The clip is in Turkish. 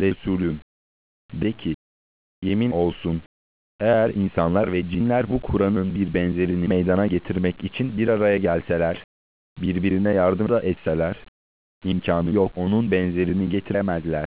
Resulüm, de ki, yemin olsun, eğer insanlar ve cinler bu Kur'an'ın bir benzerini meydana getirmek için bir araya gelseler, birbirine yardım da etseler, imkanı yok onun benzerini getiremezler.